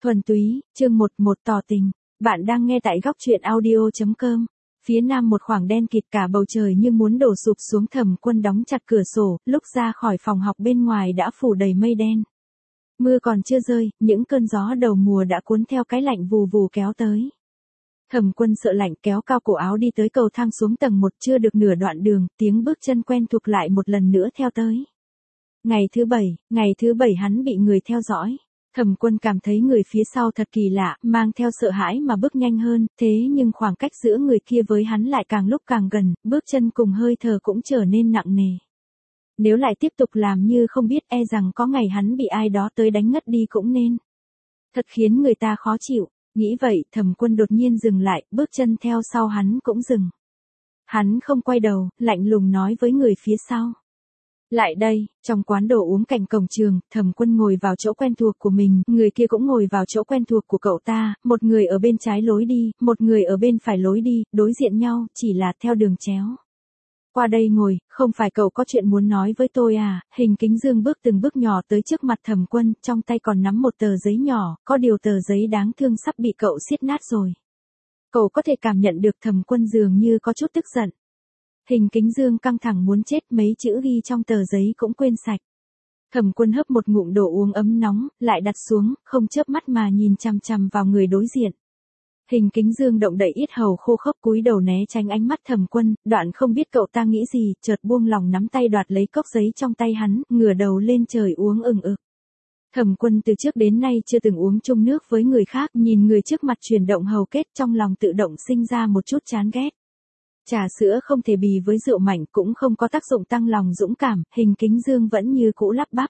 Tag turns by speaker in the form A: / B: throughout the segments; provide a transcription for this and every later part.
A: Thuần túy, chương 11 tỏ tình. Bạn đang nghe tại góc truyện audio.com. Phía nam một khoảng đen kịt cả bầu trời như muốn đổ sụp xuống. Thẩm Quân đóng chặt cửa sổ, lúc ra khỏi phòng học bên ngoài đã phủ đầy mây đen. Mưa còn chưa rơi, những cơn gió đầu mùa đã cuốn theo cái lạnh vù vù kéo tới. Thẩm Quân sợ lạnh kéo cao cổ áo đi tới cầu thang xuống tầng 1, chưa được nửa đoạn đường, tiếng bước chân quen thuộc lại một lần nữa theo tới. Ngày thứ bảy hắn bị người theo dõi. Thẩm Quân cảm thấy người phía sau thật kỳ lạ, mang theo sợ hãi mà bước nhanh hơn, thế nhưng khoảng cách giữa người kia với hắn lại càng lúc càng gần, bước chân cùng hơi thở cũng trở nên nặng nề. Nếu lại tiếp tục làm như không biết, e rằng có ngày hắn bị ai đó tới đánh ngất đi cũng nên. Thật khiến người ta khó chịu, nghĩ vậy, Thẩm Quân đột nhiên dừng lại, bước chân theo sau hắn cũng dừng. Hắn không quay đầu, lạnh lùng nói với người phía sau. Lại đây, trong quán đồ uống cạnh cổng trường, Thẩm Quân ngồi vào chỗ quen thuộc của mình, người kia cũng ngồi vào chỗ quen thuộc của cậu ta, một người ở bên trái lối đi, một người ở bên phải lối đi, đối diện nhau, chỉ là theo đường chéo. Qua đây ngồi, không phải cậu có chuyện muốn nói với tôi à? Hình Kính Dương bước từng bước nhỏ tới trước mặt Thẩm Quân, trong tay còn nắm một tờ giấy nhỏ, có điều tờ giấy đáng thương sắp bị cậu xiết nát rồi. Cậu có thể cảm nhận được Thẩm Quân dường như có chút tức giận. Hình Kính Dương căng thẳng muốn chết, mấy chữ ghi trong tờ giấy cũng quên sạch. Thẩm Quân hấp một ngụm đồ uống ấm nóng, lại đặt xuống, không chớp mắt mà nhìn chằm chằm vào người đối diện. Hình Kính Dương động đậy yết hầu khô khốc, cúi đầu né tránh ánh mắt Thẩm Quân, đoạn không biết cậu ta nghĩ gì, chợt buông lòng nắm tay đoạt lấy cốc giấy trong tay hắn, ngửa đầu lên trời uống ừng ực. Thẩm Quân từ trước đến nay chưa từng uống chung nước với người khác, nhìn người trước mặt chuyển động hầu kết, trong lòng tự động sinh ra một chút chán ghét. Trà sữa không thể bì với rượu mạnh, cũng không có tác dụng tăng lòng dũng cảm, Hình Kính Dương vẫn như cũ lắp bắp.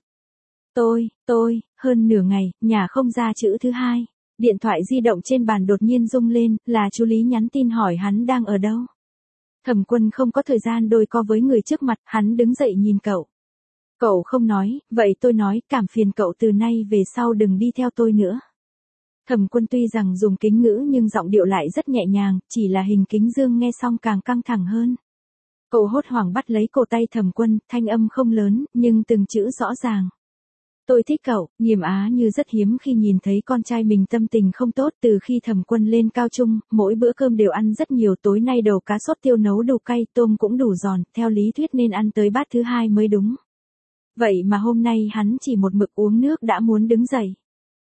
A: Hơn nửa ngày, nhà không ra chữ thứ hai. Điện thoại di động trên bàn đột nhiên rung lên, là chú Lý nhắn tin hỏi hắn đang ở đâu. Thẩm Quân không có thời gian đôi co với người trước mặt, hắn đứng dậy nhìn cậu. Cậu không nói, vậy tôi nói, cảm phiền cậu từ nay về sau đừng đi theo tôi nữa. Thẩm Quân tuy rằng dùng kính ngữ nhưng giọng điệu lại rất nhẹ nhàng, chỉ là Hình Kính Dương nghe xong càng căng thẳng hơn. Cậu hốt hoảng bắt lấy cổ tay Thẩm Quân, thanh âm không lớn, nhưng từng chữ rõ ràng. Tôi thích cậu. Nghiêm Á Như rất hiếm khi nhìn thấy con trai mình tâm tình không tốt. Từ khi Thẩm Quân lên cao trung, mỗi bữa cơm đều ăn rất nhiều, tối nay đầu cá sốt tiêu nấu đủ cay, tôm cũng đủ giòn, theo lý thuyết nên ăn tới bát thứ hai mới đúng. Vậy mà hôm nay hắn chỉ một mực uống nước đã muốn đứng dậy.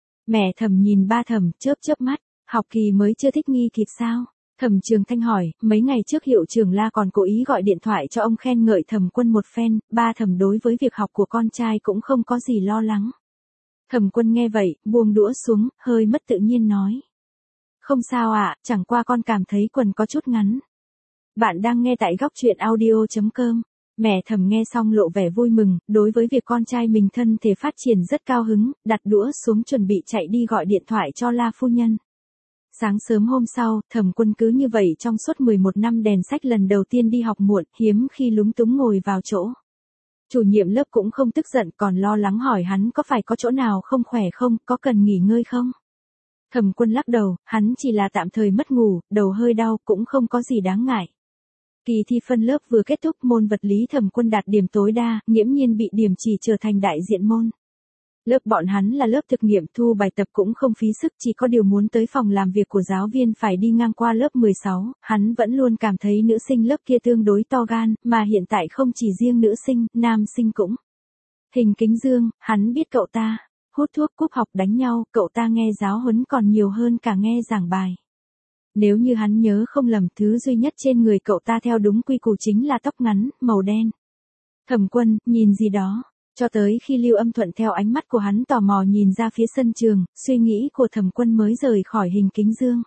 A: Mẹ Thẩm nhìn ba Thẩm, chớp mắt, học kỳ mới chưa thích nghi kịp sao? Thẩm Trường Thanh hỏi, mấy ngày trước hiệu trưởng La còn cố ý gọi điện thoại cho ông khen ngợi Thẩm Quân một phen, ba Thẩm đối với việc học của con trai cũng không có gì lo lắng. Thẩm Quân nghe vậy, buông đũa xuống, hơi mất tự nhiên nói. Không sao ạ, chẳng qua con cảm thấy quần có chút ngắn. Bạn đang nghe tại góc truyện audio.com. Mẹ Thẩm nghe xong lộ vẻ vui mừng, đối với việc con trai mình thân thể phát triển rất cao hứng, đặt đũa xuống chuẩn bị chạy đi gọi điện thoại cho La phu nhân. Sáng sớm hôm sau, Thẩm Quân cứ như vậy trong suốt 11 năm đèn sách lần đầu tiên đi học muộn, hiếm khi lúng túng ngồi vào chỗ. Chủ nhiệm lớp cũng không tức giận, còn lo lắng hỏi hắn có phải có chỗ nào không khỏe không, có cần nghỉ ngơi không. Thẩm Quân lắc đầu, hắn chỉ là tạm thời mất ngủ, đầu hơi đau, cũng không có gì đáng ngại. Kỳ thi phân lớp vừa kết thúc, môn vật lý Thẩm Quân đạt điểm tối đa, nghiễm nhiên bị điểm chỉ trở thành đại diện môn. Lớp bọn hắn là lớp thực nghiệm, thu bài tập cũng không phí sức, chỉ có điều muốn tới phòng làm việc của giáo viên phải đi ngang qua lớp 16, hắn vẫn luôn cảm thấy nữ sinh lớp kia tương đối to gan, mà hiện tại không chỉ riêng nữ sinh, nam sinh cũng. Hình Kính Dương, hắn biết cậu ta, hút thuốc, cúp học, đánh nhau, cậu ta nghe giáo huấn còn nhiều hơn cả nghe giảng bài. Nếu như hắn nhớ không lầm, thứ duy nhất trên người cậu ta theo đúng quy củ chính là tóc ngắn, màu đen. Thẩm Quân, nhìn gì đó? Cho tới khi Lưu Âm thuận theo ánh mắt của hắn tò mò nhìn ra phía sân trường, suy nghĩ của Thẩm Quân mới rời khỏi Hình Kính Dương.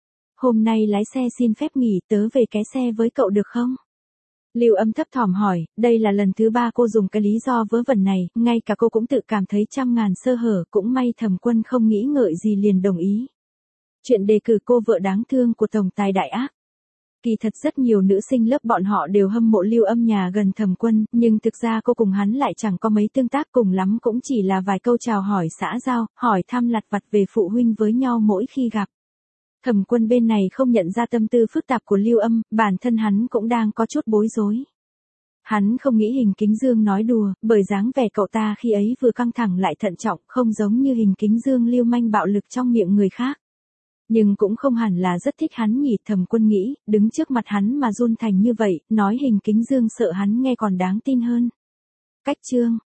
A: Hôm nay lái xe xin phép nghỉ, tớ về ké xe với cậu được không? Lưu Âm thấp thỏm hỏi, đây là lần thứ 3 cô dùng cái lý do vớ vẩn này, ngay cả cô cũng tự cảm thấy trăm ngàn sơ hở, cũng may Thẩm Quân không nghĩ ngợi gì liền đồng ý. Chuyện đề cử cô vợ đáng thương của tổng tài đại ác. Kỳ thật rất nhiều nữ sinh lớp bọn họ đều hâm mộ Lưu Âm nhà gần Thẩm Quân, nhưng thực ra cô cùng hắn lại chẳng có mấy tương tác, cùng lắm cũng chỉ là vài câu chào hỏi xã giao, hỏi thăm lặt vặt về phụ huynh với nhau mỗi khi gặp. Thẩm Quân bên này không nhận ra tâm tư phức tạp của Lưu Âm, bản thân hắn cũng đang có chút bối rối. Hắn không nghĩ Hình Kính Dương nói đùa, bởi dáng vẻ cậu ta khi ấy vừa căng thẳng lại thận trọng, không giống như Hình Kính Dương lưu manh bạo lực trong miệng người khác. Nhưng cũng không hẳn là rất thích hắn nhỉ, Thẩm Quân nghĩ, đứng trước mặt hắn mà run thành như vậy, nói Hình Kính Dương sợ hắn nghe còn đáng tin hơn. Cách chương